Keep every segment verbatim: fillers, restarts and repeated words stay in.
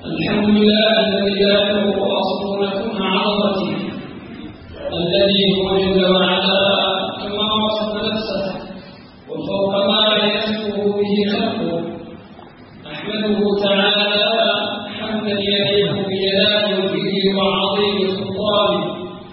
الحمد لله الذي لا يدعو أصل لكم عظمته، الذي هو جل وعلا كما وصف نفسه وفوق ما يصفه به خلقه. أحمده تعالى حمدا يليق بجلال وجهه وعظيم سلطانه،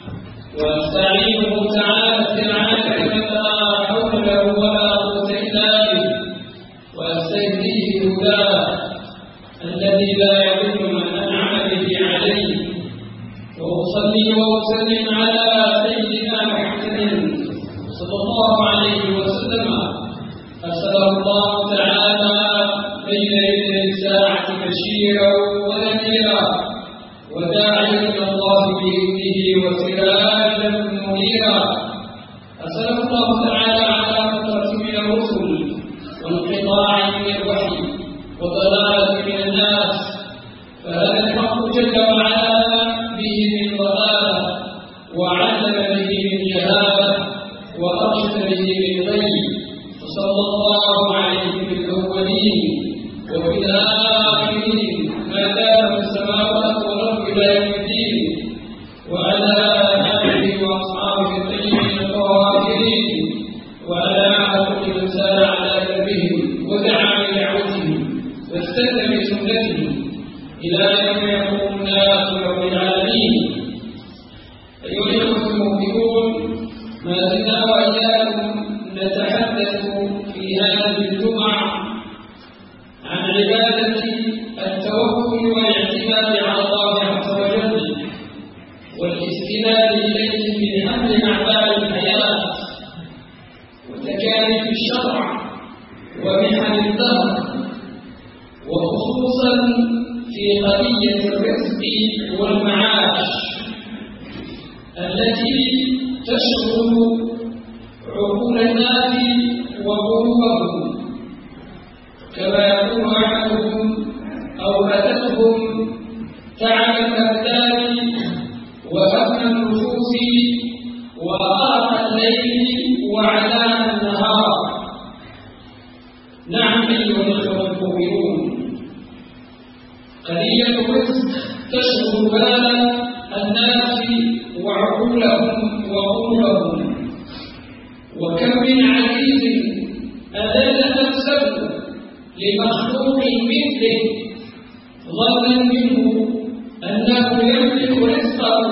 واستعينه تعالى استعانة لا حول له ولا قوة إلا به، واستهديه هداه الذي لا يضل من أنعم به عليه. وأصلي وأسلم على سيدنا محمد صلى الله عليه وسلم، أرسله الله تعالى بين يدي الساعة بشيرا ونذيرا، وداعيا إلى الله بإذنه وسراجا منيرا. أرسله الله تعالى على فترة من الرسل وانقطاع من الوحي وضلالة من الناس، فهذا الحق جل وعلا به من ضلالة، وعلم به من جهالة، وأرشد به من غي. وصلى الله عليه في الأولين وفي الآخرين ما دام السماوات والأرض إلى يوم الدين، وعلى آله وأصحابه الطيبين الطاهرين، وعلى عامة من سار على دربهم ودعا بدعوتهم واستنى بسنته إلى يوم يقوم الناس رب العالمين. أيها الإخوة المؤمنون، ما زلنا وإياكم نتحدث في هذه الجمعة عن عبادة التوكل والاعتماد على الله عز وجل، والاستناد إليه في حمل أعباء الحياة وتكاليف الشرع ومحن الدهر، وخصوصا في قضية الرزق والمعاش التي تشغل عقول الناس وقلوبهم، كما يقول أحدهم أو أتتهم تعب الأبدان وأفنى النفوس وأرق الليل وعناء النهار. نعم أيها الإخوة المؤمنون، قضية الرزق تشغل بال الناس وعقولهم وقلوبهم، وكم من عزيز أذل نفسه لمخلوق مثله ظنا منه أنه يملك رزقه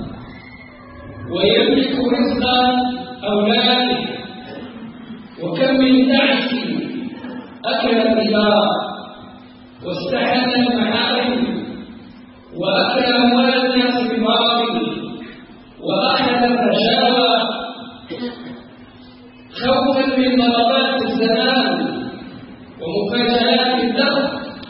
ويملك رزق أولاده، وكم من تعس أكل الربا واستحل المحارم وأكل أموال الناس بالباطل وأخذ الرشاوى خوفا من ضربات الزمان ومفاجآت الدهر.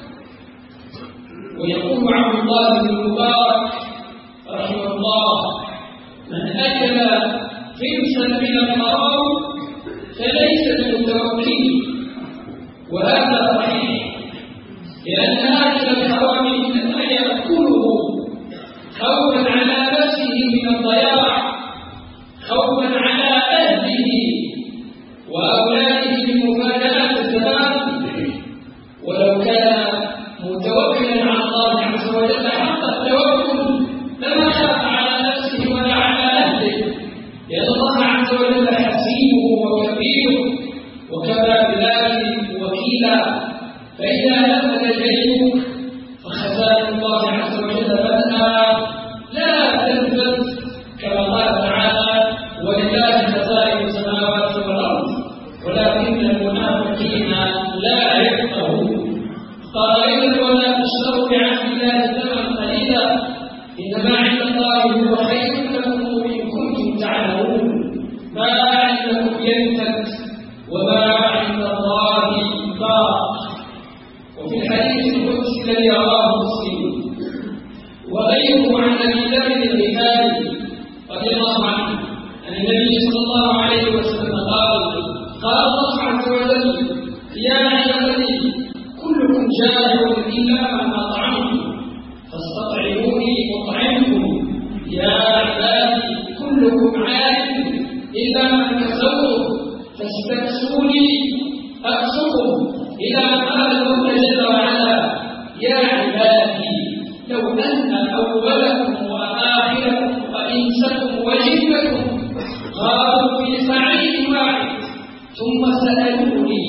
ويقول عبد الله بن المبارك رحمه الله: من أكل خمسا من الحرام فليس بمتوكل. وهذا صحيح، لأن آكل الحرام إنما يأكله خوفا على نفسه من الضياع، خوفا على أهله وأولاده من مفاجآت الزمان. ولو كان متوكلا على الله عز وجل حق التوكل لما خاف على نفسه ولا على أهله، لأن الله عز وجل حسيبه وكبيره وكفى بالله وكيلا. فإذا نفذ جيبك فخزائن الله عز وجل بدأ لا تنفذ، كما قال تعالى: ولله خزائن السماوات والأرض ولكن المنافقين لا يفقهون. قال أيضا: ولا تشتروا بعهد الله ثمنا قليلا إنما عند الله هو خير لكم إن كنتم تعلمون. ما عندكم ينفد وما عند الله باق. وفي الحديث القدسي الذي رواه مسلم وغيره عن ابي ذر الغفاري رضي الله عنه عن النبي صلى الله عليه وسلم قال: قال الله عز وجل: يا عبادي كلكم جائع الا من اطعمتم فاستطعموني اطعمكم. يا عبادي كلكم عائد الا من كسوتم فاستكسوني اكسكم. إلى أن قال الله جل وعلا: يا عبادي لو أن أولكم وآخركم وإنسكم وجنكم قالوا في صعيد واحد ثم سألوني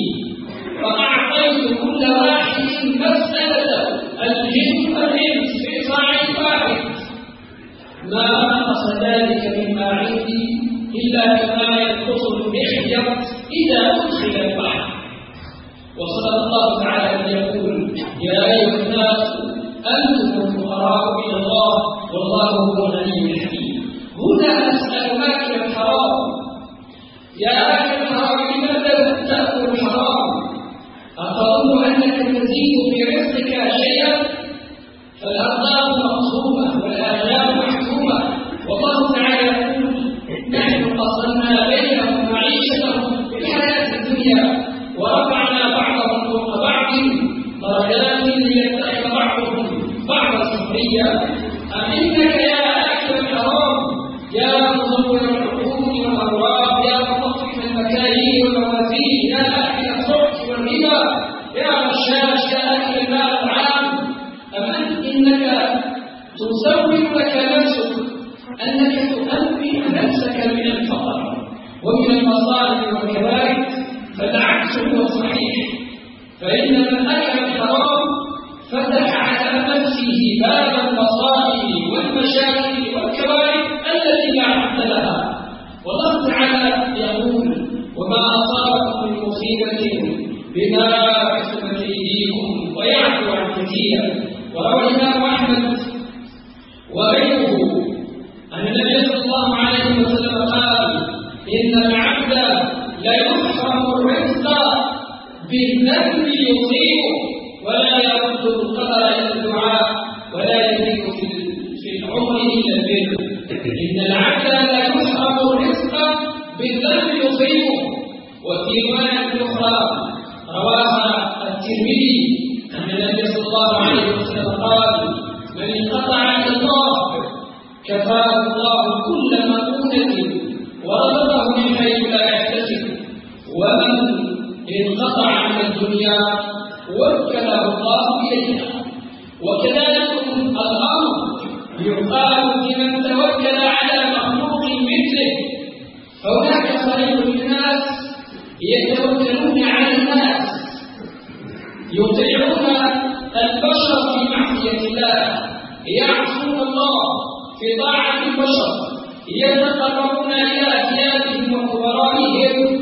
فأعطيت كل واحد مسألة الجن والإنس في صعيد واحد ما نقص ذلك مما عندي إلا كما ينقص المخيط إذا أدخل البحر. وصدق الله تعالى أن يقول يا أيها الناس أنتم الفقراء إلى الله والله هو الغني الحميد. هنا أسأل آكل الحرام يا آكل الحرام لماذا تأكل الحرام؟ أتظن أنك تزيد في رزقك شيئا؟ فالأرزاق مقسومة والآجال محكومة، والله تعالى يقول نحن قسمنا بينهم معيشتهم في الحياة الدنيا ورفعنا بعضهم فوق بعض درجات ليتخذ بعضهم بعضا سخريا. أئنك يا آكل الحرام يا مزور العقول والأوراق يا مطفف المكاييل والموازين يا آكل الصحف والربا يا غشاش يا آكل المال العام، أم إنك تصور لك نفسك أنك تؤمن نفسك من الفقر ومن المصائب والكبائر؟ فالعكس هو صحيح، فإن من أكل الحرام فتح على نفسه باب المصائب والمشاكل والكبائر التي لا حد لها. والله تعالى يقول وما أصابكم من مصيبة بما كسبت أيديكم ويعفو عن كثير. وروى الإمام أحمد وغيره أن النبي صلى الله عليه وسلم قال إن العبد لا يحرم الرزق بالذنب يصيبه ولا يرد القدر إلى الدعاء ولا يزيد في العمر إلا البر. إن العبد لا يحرم الرزق بالذنب يصيبه. وفي رواية أخرى رواها الترمذي أن النبي صلى الله عليه وسلم قال من انقطع عن الله كفاه الله كل مؤونة ورزقه من حيث لا يحتسب، ومن انقطع عن الدنيا وكله الله إليها. وكذلك الأمر يقال لمن توكل على مخلوق مثله، فهناك فريق من الناس يتوكلون على الناس يطيعون البشر في معصية الله، يعصون الله في طاعة البشر، يتقربون إلى أسيادهم وكبرائهم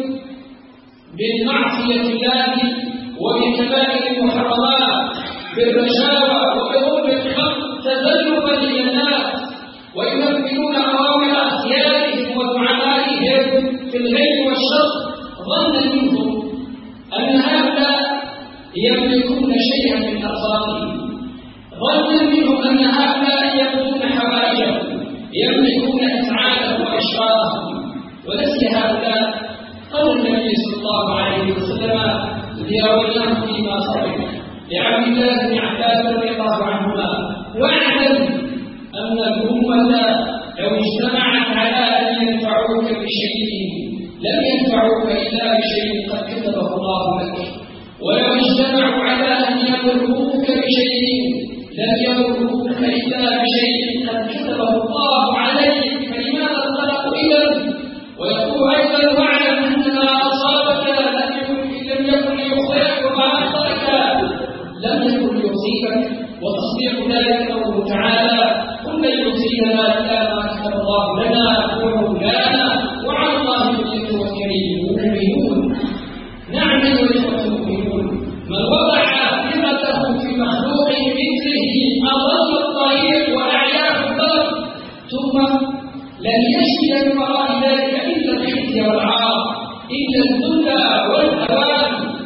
بالمعصية الله وبكبائر المحرمات بالرشاوى وبظلم الخلق تذللا للناس، وينفذون أوامر أسيادهم وزعمائهم في الغيب والشر ظنا منهم أن هؤلاء يملكون شيئا من أرزاقهم، ظنا منهم أن هؤلاء يقضون حوائجهم يملكون أسعادهم وأشرارهم. ونسي هؤلاء قول النبي صلى الله عليه وسلم ليرويناه فيما صحيح لعبد الله بن عباس رضي الله عنهما واعلم أن الأمة لو اجتمعت على أن ينفعوك بشيء لم ينفعوك إلا بشيء قد كتبه الله لك، ولو اجتمعوا على أن يضروك بشيء لم يضروك إلا بشيء قد كتبه الله عليك، فلماذا اختلقوا إذا؟ ويقول أيضا واعلم أن ما أصابك لم يكن ليخطئك وما أخطأك لم يكن ليصيبك، وتصديق ذلك قوله تعالى قل لن يصيبنا إلا ما كتب الله لنا هو مولانا وعلى الله فليتوكل المؤمنون. نعم أيها الإخوة المؤمنون، من وضع ثقته في مخلوق مثله أضل الطريق وأعياه الضرب ثم لن يجد من وراء ذلك إلا الخزي والعار إلا الذل والهوان.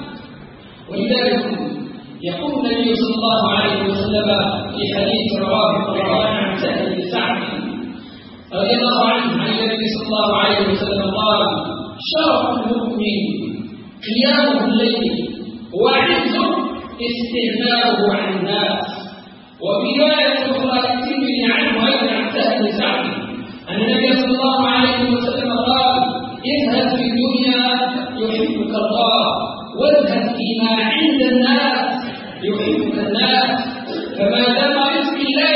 ولذلك يقول النبي صلى الله عليه وسلم في حديث رواه الطبراني عن سهل بن سعد رضي الله عنه عن النبي صلى الله عليه وسلم قال شرف المؤمن قيامه الليل وعزه استغناؤه عن الناس. وفي رواية أخرى الترمذي عنه أيضا عن سهل بن سعد أن النبي صلى الله عليه وسلم قال اذهب في الدنيا يحبك الله واذهب فيما عند الناس يحبك الناس، فما دام رزق الله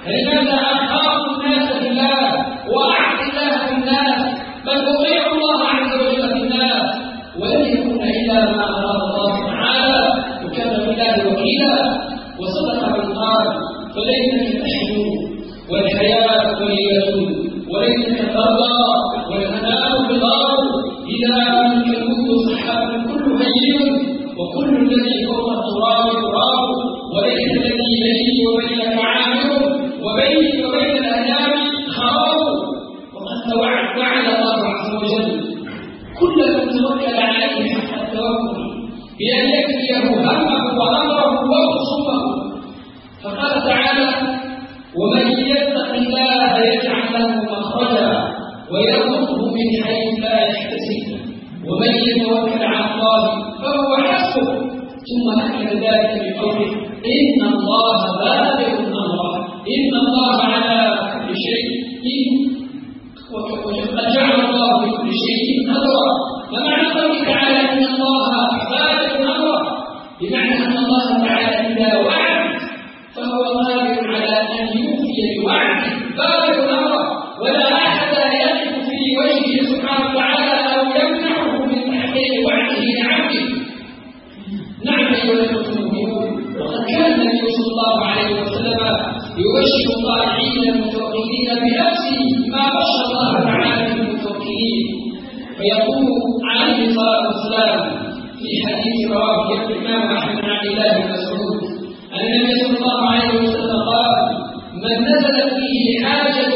فلماذا أخاف الناس بالله وأعطي الله بالناس بل أطيع الله عز وجل بالناس ولن يكون إلا ما أراد الله تعالى وكفى بالله وكيلا وصدق من قال فليتك تحلو والحياة وليلة وليتك ترضى والهناء بضار إذا منك الموت سحاب كل هين وكل الذي فوق التراب تراب وليس الذي بيني وبينك عامر وبيني وبين الأنام خراب وقد وعد الله عز وجل كل من توكل عليه حق التوكل بأن يكفيه همه وأمره وخصومه فقال تعالى ومن يتق الله يجعل له مخرجا ويرزقه من حيث لا يحتسب ومن يتوكل على الله فهو حسبه ثم أكد ذلك بقوله إن الله بالغ أمره إن الله على كل شيء وقد جعل الله بكل شيء قدرا فمعنى قوله تعالى إن الله بالغ أمره بمعنى أن الله تعالى إذا وعد فهو قادر على أن يوفي بوعده بالغ أمره ولا أحد يقف في وجهه سبحانه وتعالى أو يمنعه من تحقيق وعده لعبده. نعم أيها المؤمنون وقد كان النبي صلى الله عليه وسلم يبشر الطائعين المتوكلين بنفسه ما بشر الله تعالى بالمتوكلين فيقول عليه الصلاة والسلام في حديث رواه الإمام أحمد بن عبد الله بن مسعود أن النبي صلى الله عليه وسلم قال من نزلت فيه حاجة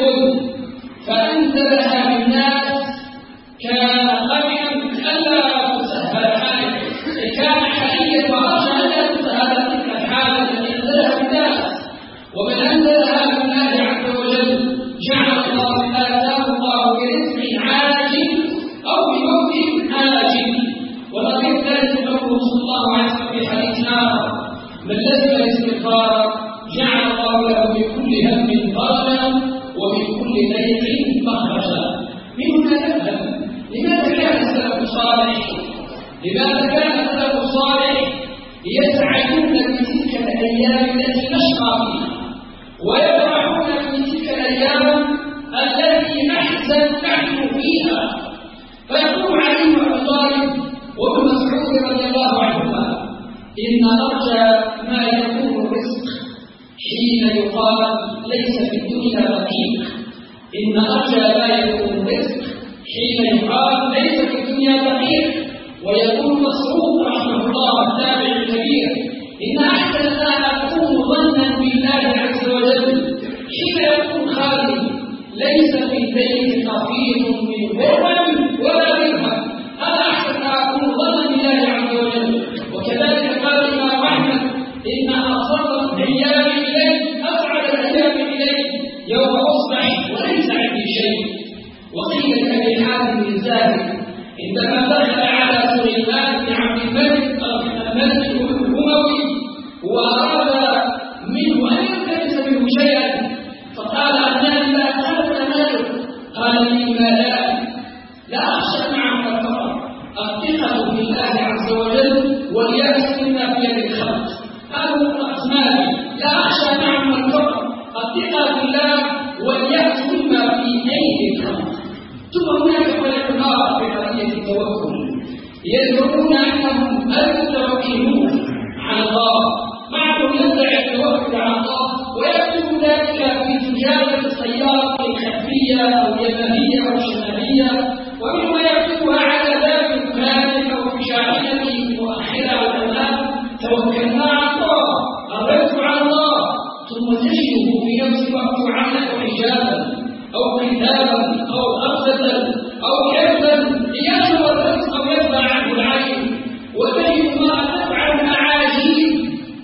فأنزلها بالناس كان قبلا ألا تسهل حاجة كان حقيقة وأرجى ألا تسهل تلك الحالة التي أنزلها بالناس ومن أنزلها بالله عز وجل جعل الله آتاه الله برزق عاجل أو بموت آجل ونظير ذلك قوله صلى الله عليه وسلم في حديث آخر من لزم الاستغفار جعل الله له من كل هم فرجا ومن كل ضيق مخرجا. من هنا نفهم لماذا كان السلف الصالح لماذا كان السلف الصالح يسعدون في تلك الأيام التي نشقى فيها ويفرحون في تلك الأيام التي نحزن نحن فيها فيقول علي بن أبي طالب وابن مسعود رضي الله عنهما إن أرجى ما يكون الرزق حين يقال ليس في الدنيا رقيق إن أرجى ما يكون الرزق حين يقال ليس في الدنيا رقيق ويقول مسعود رحمه الله التابع الكبير إن أحسن ما أكون ظنا بالله عز وجل حين يكون خالي ليس في البيت خفيف من غرم ولا درهم هذا أحسن ما أكون ظنا بالله عز وجل. وكذلك قال الإمام أحمد إن أصر الأيام إليه أسعد الأيام إليه يوم أصبح وليس عندي شيء. وقيل لأبي حاتم بن زاهد عندما دخل على سليمان بن عبد الملك الملك الأموي وأراد منه أن يلتمس منه شيئا فقال أنني لا أخذت مالك قال لي ما لا لا أخشى معك الفقر الثقة بالله عز وجل واليأس مما في يد الخلق هذا هو أسمائي لا أخشى معك الفقر الثقة بالله واليأس مما في أيدي الخلق. ثم هناك علماء في قضية التوكل يذكرون أنهم المتوكلون على الله معهم يدعي التوكل على الله ويكتب ذلك في تجارة السيارة الخلفية أو اليمنية أو الشمالية ومنهم يكتبها على باب دكان أو في شاحنة مؤخرة على الأمام توكلنا على الله أردت على الله ثم تجده في نفس الوقت عملك حجابا أو كتابا أو أرضا أو حفظا ليشعر الرزق أو يتبع عنه العين وتجد ما تفعل معاجيب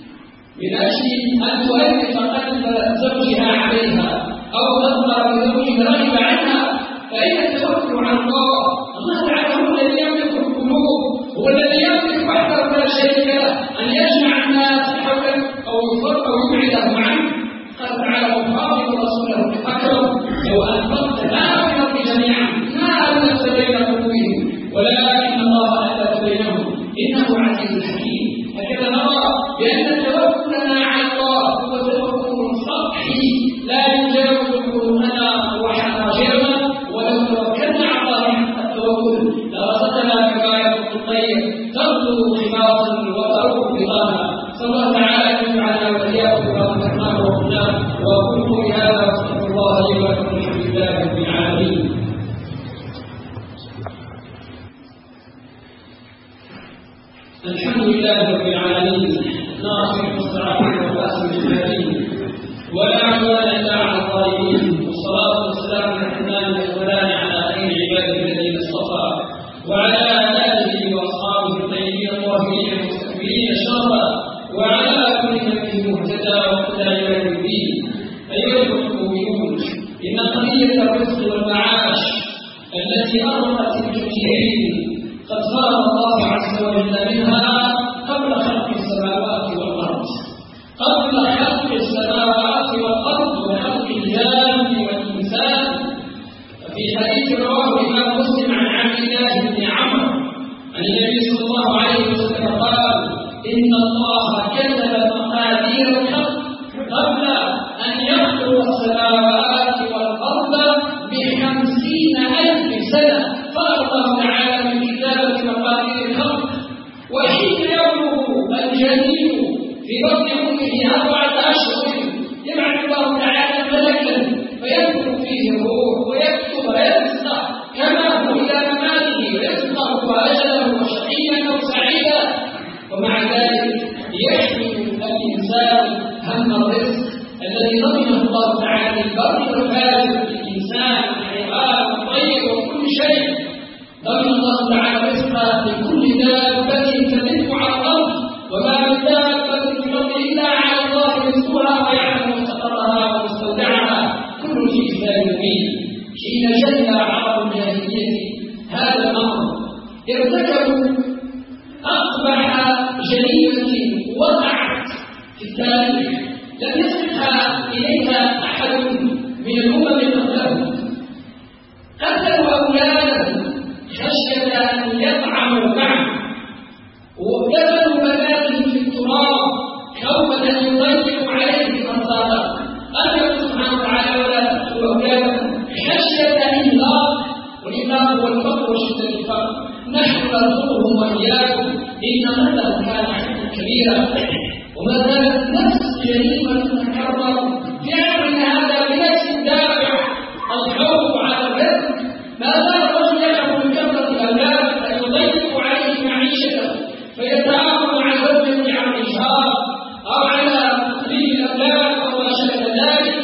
من أجل أن تؤلف قلب زوجها عليها أو تظهر بزوج رغب عنها فإن التوكل على الله الله تعالى هو الذي يملك القلوب هو الذي يملك وحده ولا شريك له أن يجمع الناس حولك أو يفرق أو يبعدهم عنه. قال تعالى وخاطب رسوله بأكرم لو أنفقت ما في الأرض جميعا ما ألفت بين قلوبهم ولكن الله ألف بينهم إنه عزيز حكيم. هكذا نرى بأن توكلنا على الله هو توكل سطحي لا باطل وتركوا بطانا. صلى الله تعالى ان يجعلنا واياكم بما ذكرناه وقلناه. واقول قولي هذا واستغفر الله لي ولكم. الحمد لله رب العالمين. الحمد لله رب العالمين ناصر المستضعفين والباسم الجاهلين ولا عدوان الا على الظالمين. والصلاه والسلام على الحنان والاولان على خير عباده الذين اصطفى وعلى اله واصحابه الطيبين الطاهرين المستكبرين شرا وعلى كل من مهتدى وهدى الى يوم الدين. ايها المؤمنون ان قضيه الرزق والمعاش التي ارقت الكثيرين قد فرض الله عز وجل منها قبل خلق السماوات والارض قبل خلق السماوات والارض وخلق الجان والانسان. في حديث رواه الامام مسلم عن عبد الله بن عمرو عن النبي صلى الله عليه وسلم قال ان الله كتب مقادير الخلق قبل ان يخلق السماوات والارض بخمسين الف سنه. قال الله تعالى من كتابه مقادير الخلق وحين يبلغ الجنين في بطن امه اربعه اشهر يبعث الله تعالى ملكا فينفخ فيه الروح ويكتب وينسخ كما هو الى مماته ويسقط اجله وشقيا او سعيدا. ومع ذلك يحمل الانسان هم الرزق الذي ضمنه الله تعالى البر والفاجر للانسان والحيوان والطير وكل شيء. ضمن الله تعالى رزقا لكل دابه تدب على الارض وما من دابه في الارض الا على الله رزقها ويعلم مستقرها ومستودعها كل في كتاب مبين. حين جل عرب الجاهليه هذا الامر ارتكبوا اقبح جريمه وقعت في التاريخ لم يصلها اليها احد من الامم قبلهم. قتلوا اولادهم خشيه ان يطعموا معه ودفنوا بناتهم في التراب خوفا ان يضيقوا عليه انصارهم. قال الله سبحانه وتعالى ولا تقتلوا اولادكم خشيه املاق والاملاق هو الفقر وشده الفقر نحن نرزقهم واياكم ان مثلهم كان حقا كبيرا. وما زالت نفس جريمه تتكرر في امر هذا بنفس الدافع الخوف على الرزق. ما زال الرجل يخاف من كثره الاولاد ان يضيقوا عليه معيشته فيتعاون مع زوجته على الاشهار او على تقليل الاولاد او ما شابه ذلك.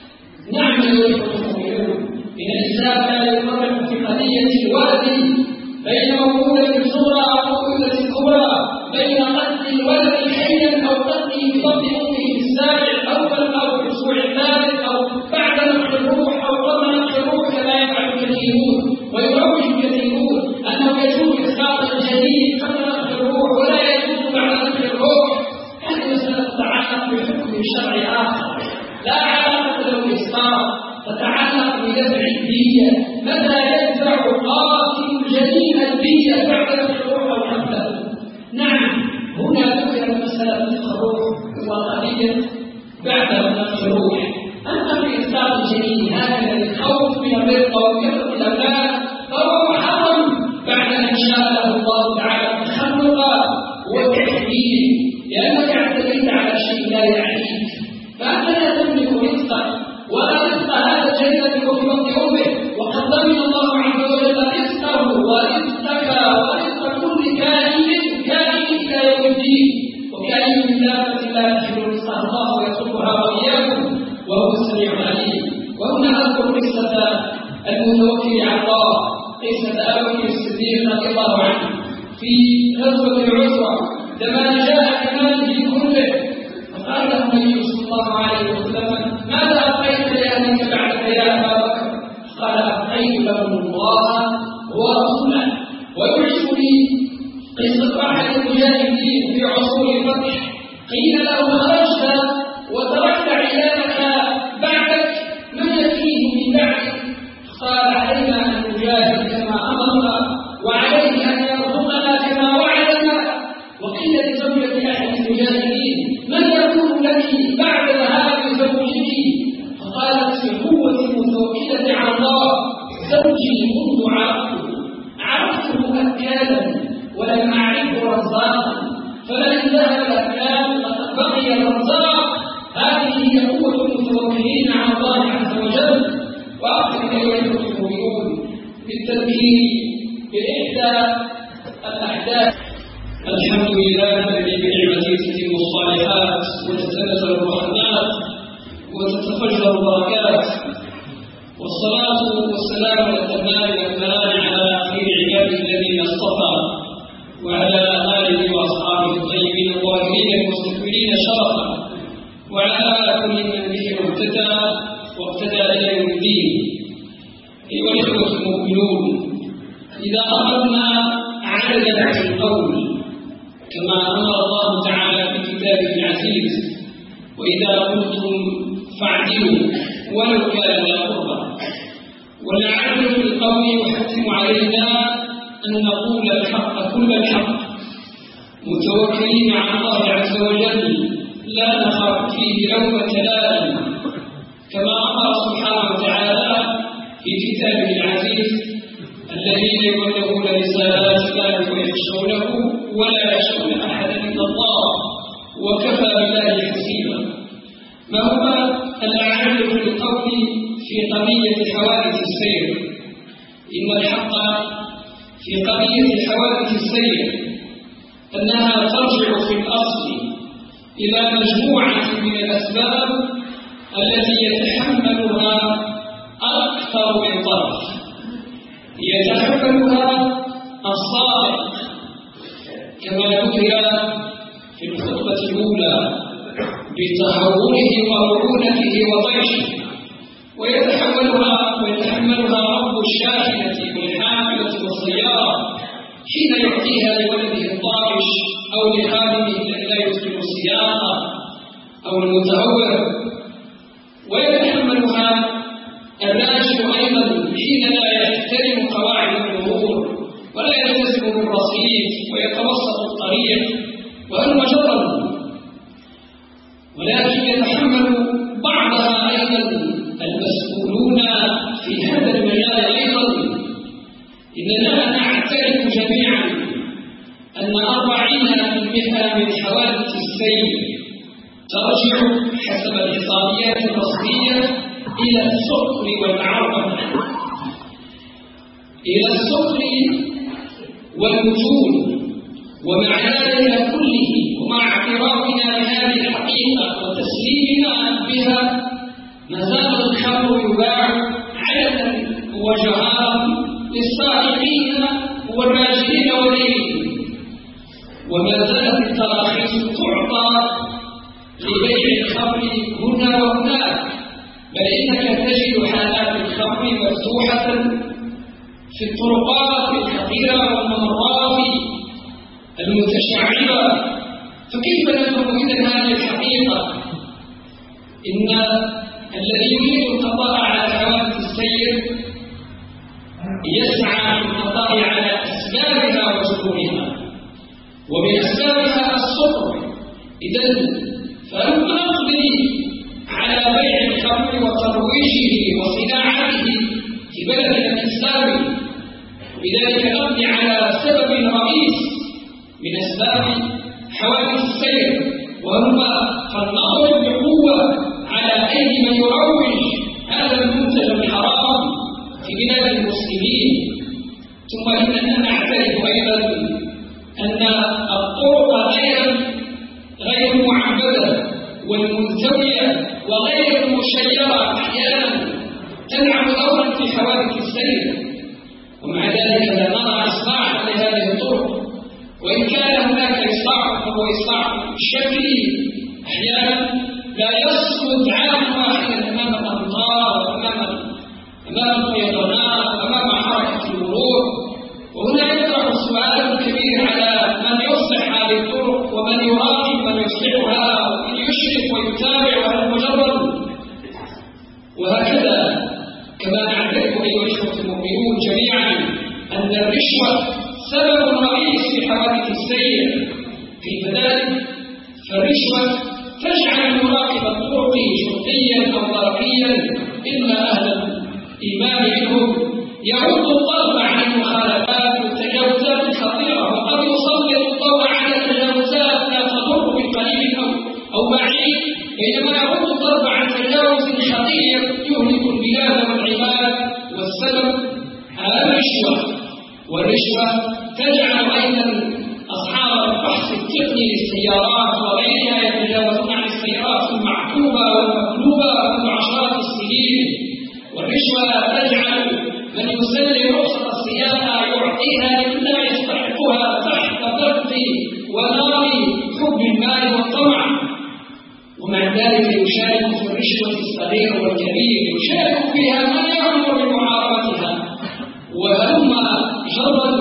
نعم ايها المؤمنون ان الاسلام كان يفرق في قضيه الولد بين مولوده صغرى او مولوده كبرى، بين قتل الولد حيا او قتله بضبط امه في السابع الاول او في الاسبوع الثالث او بعد نقل الروح او قبل نقل الروح كما يفعل الكثيرون ويروج الكثيرون انه يجوز اسقاط الجنين قبل نقل الروح ولا يجوز بعد نقل الروح. هذه مساله تتعلق بحكم شرعي اخر لا علاقه له باسقاط، تتعلق بدفع الديه. متى يدفع قاتل الجنين الديه بعد نقل الروح او قبله؟ نعم هنا ذكرت مساله الروح وقضيه بعد نقل الروح. اما في اسقاط الجنين هذا الخوف من الرزق وكثره الاولاد فهو محرم بعد ان شاء له الله تعالى التخلق والتحليل، لانك اعتديت على شيء لا يعنيك فانت لا تملك رزقا ولا رزق هذا الجنين الذي هو في بطن امه. وقد ضمن الله عز وجل رزقه ورزقك ورزق كل كائن كائن الى يوم الدين. وكائن من دابه لا تحمل رزقها الله ويرزقها واياكم وهو السميع العليم. وهنا اذكر قصه المتوكل على الله، قصه ابي بكر الصديق رضي الله عنه في غزوه العسره لما جاء كماله كله فقال له النبي صلى الله عليه وسلم ماذا ابقيت لاهلك بعدك يا ابا بكر؟ قال ابقيت لهم الله ورسوله. ويعجبني قصه احد المجاهدين في عصور الفتح قيل له خرجت وتركت عيالك بعدك من يكفيه من بعدك؟ قال علينا ان نجاهد كما امرنا وعليه ان يرزقنا كما وعدنا. وقيل لزوجة احد المجاهدين من يكون لك بعد ذهاب زوجك؟ فقالت بقوة المتوكلة على الله زوجي منذ عرفته عرفته أكالا ولم أعرفه رزاقا الأفلام لقد بقي الرزاق. هذه هي قوة المتوكلين على الله عز وجل. وأختم أيها المؤمنون بالتذكير بإحدى الأحداث. الحمد لله الذي بنعمته تتم الصالحات وتتنزل الرحمات وتتفجر البركات، والصلاة والسلام الأتمان الأكملان على خير عباده الذين اصطفى وعلى آله وأصحابه الطيبين الطاهرين المستكبرين شرفا وعلى كل من بهم اهتدى واقتدى إلى يوم الدين. أيها الإخوة المؤمنون، إذا أردنا عددا في القول كما أمر الله تعالى في كتابه العزيز: وإذا قلتم فاعدلوا ولو كان ذا قربى. والعدل في القول يحتم علينا أن نقول الحق كل الحق متوكلين على الله عز وجل، لا نخاف فيه لومة لائم، كما أمر سبحانه وتعالى في كتابه العزيز: الذين يبلغون رسالات الله ويخشونه ولا يخشون أحدا إلا الله وكفى بالله حسيبا. ما هو العدل في القول في قضية حوادث السير؟ إن الحق في قضية حوادث السير أنها ترجع في الأصل إلى مجموعة من الأسباب التي يتحملها أكثر من طرف. يتحملها الصادق كما ذكر في الخطبة الأولى بتهوره ورعونته وضيشه، ويتحملها ويتحملها رب الشاحنة والحافلة والسيارة حين يعطيها لولده الطائش أو لخادمه الذي لا يتقن السياقة أو المتهور، ويتحملها الراجل أيضا حين لا يحترم قواعد المرور ولا يلتزم بالرصيد ويتوسط الطريق وهلم جرا. ولكن يتحمل بعضها أيضا المسؤولون في هذا المجال أيضا. إننا نعترف جميعا أن أربعين بالمئة من حوادث السير ترجع حسب الإحصائيات الرسمية إلى السكر والعرض، إلى السكر والوجود. ومع ذلك كله ومع اعترافنا بهذه الحقيقة وتسليمنا بها، ما زال الخمر يباع علنا وجهارا للسائقين والراجلين وغيرهم، وما زالت التراخيص تعطى لبيع الخمر هنا وهناك، بل إنك تجد حالات الخمر مفتوحة في الطرقات الحقيرة والممرات المتشعبة. فكيف نفهم إذن هذه الحقيقة؟ إن الذي يريد القضاء على حوادث السير يسعى للقضاء على أسبابها وجذورها، ومن أسبابها السكر. إذن فلم نقضي على بيع الخمر وترويجه وصناعته في بلدنا الإسلامي، وبذلك نقضي على سبب رئيس من أسباب حوادث السير، وهما فلنضرب بقوة على أيدي من يروج هذا المنتج الحرام في بلاد المسلمين. ثم إننا نعترف أيضا أن الطرق غير غير معبدة والمنزوية وغير المشيرة أحيانا تلعب دورا في حوادث السير، ومع ذلك لا نرى إصلاحا لهذه الطرق، وإن كان هناك إصلاح فهو إصلاح شكلي أحيانا لا يسقط عام واحدا أمام الأمطار وأمام أمام الفيضانات وأمام حركة المرور. وهنا يطرح سؤال كبير على من يصلح هذه الطرق ومن يراقب من يصلحها ومن يشرف ويتابع وهو مجرد. وهكذا كما نعترف أيها الإخوة المؤمنون جميعا أن الرشوة سبب رئيس في حوادث السير. كيف ذلك؟ فالرشوة تجعل المراقب الطرق شرطيا أو طرفيا إلا أهل الإيمان منهم يعود الضرب عن المخالفات والتجاوزات الخطيرة، وقد يسلط الضوء على تجاوزات لا تضر بينما يعود الضرب عن تجاوز خطير يهلك البلاد والعباد، والسبب الرشوة. والرشوة تجعل أيضا أصحاب البحث التقني للسيارات وغيرها يتجاوزون عن السيارات المعكوبة والمقلوبة منذ عشرات السنين. والرشوة تجعل من يسلم رخصة السيارة يعطيها لمن لا يستحقها تحت ضغط ونار حب المال والطمع، ومع ذلك يشارك في الرشوة الصغير والكبير، يشارك فيها من يأمر بمعارضتها. وهلم جرا.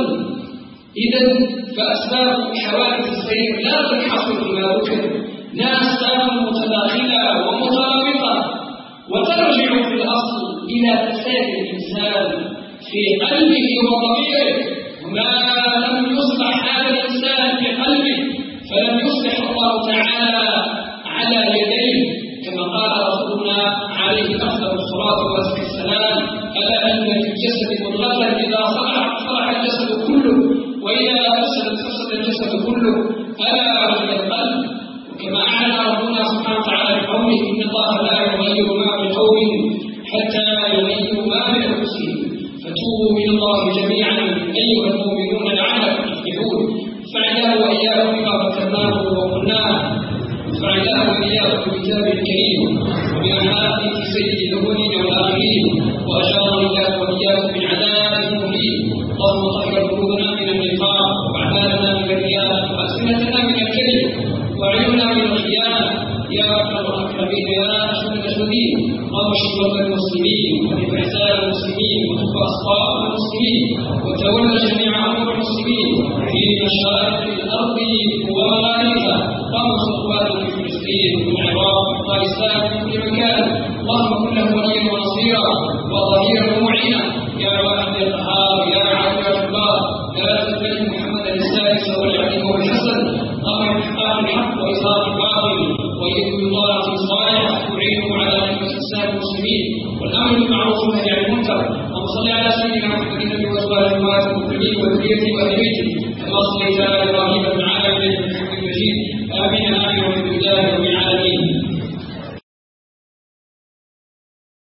إذا فأسباب حوادث السير لا تنحصر فيما ذكر، ناس كانوا متداخلة ومترابطة، وترجع في الأصل إلى فساد الإنسان في قلبه وضميره. ما لم يصلح هذا الإنسان في قلبه فلم يصلح الله تعالى على يديه، كما قال رسولنا عليه أفضل الصلاة والسلام: ألا أن في الجسد مضغة إذا صلحت صلح الجسد كله، وإذا فسدت فسد الجسد كله، ألا وهي القلب. وكما أعلن ربنا سبحانه وتعالى بقوله: إن الله لا يغير ما بقوم حتى يغيروا ما بأنفسهم فتوبوا إلى الله جميعا أيها المؤمنون لعلكم تفلحون. فاعلاه وإياكم بما ذكرناه وقلناه، فاعلاه وإياكم بالكتاب الكريم وبأمانة سيد الأولين والآخرين، وأجارنا الله وإياكم من عذاب المهين. اللهم طهر قلوبنا من النفاق، وأعمالنا من الرياء، وألسنتنا من الكذب، وعيوننا من الخيانة، يا أكرم الأكرمين يا أشهد الأشهدين. اللهم اشف مرضى المسلمين واشف احزان المسلمين وكف أسقاط المسلمين، وتولى جميع أمور المسلمين في مشارق الأرض ومغاربها. اللهم انصر اخواننا في فلسطين والعراق وافغانستان في كل مكان. اللهم كن له وليا ونصيرا وظهيرا ومعينا يا واحد يا قهار يا عدل يا جبار يا سيدنا محمد السادس والعليم والحسن. اللهم احقاق الحق واظهار الباطل ويد بضاعه صالح تعينه على نعمه اسلام المسلمين والامر بالمعروف والنهي عن المنكر. اللهم صل على سيدنا محمد النبي وازواجه امهات المؤمنين وذريته واهل بيته كما صليت على ابراهيم في العالمين انك حميد مجيد. امين امين وبالله وبالعالمين.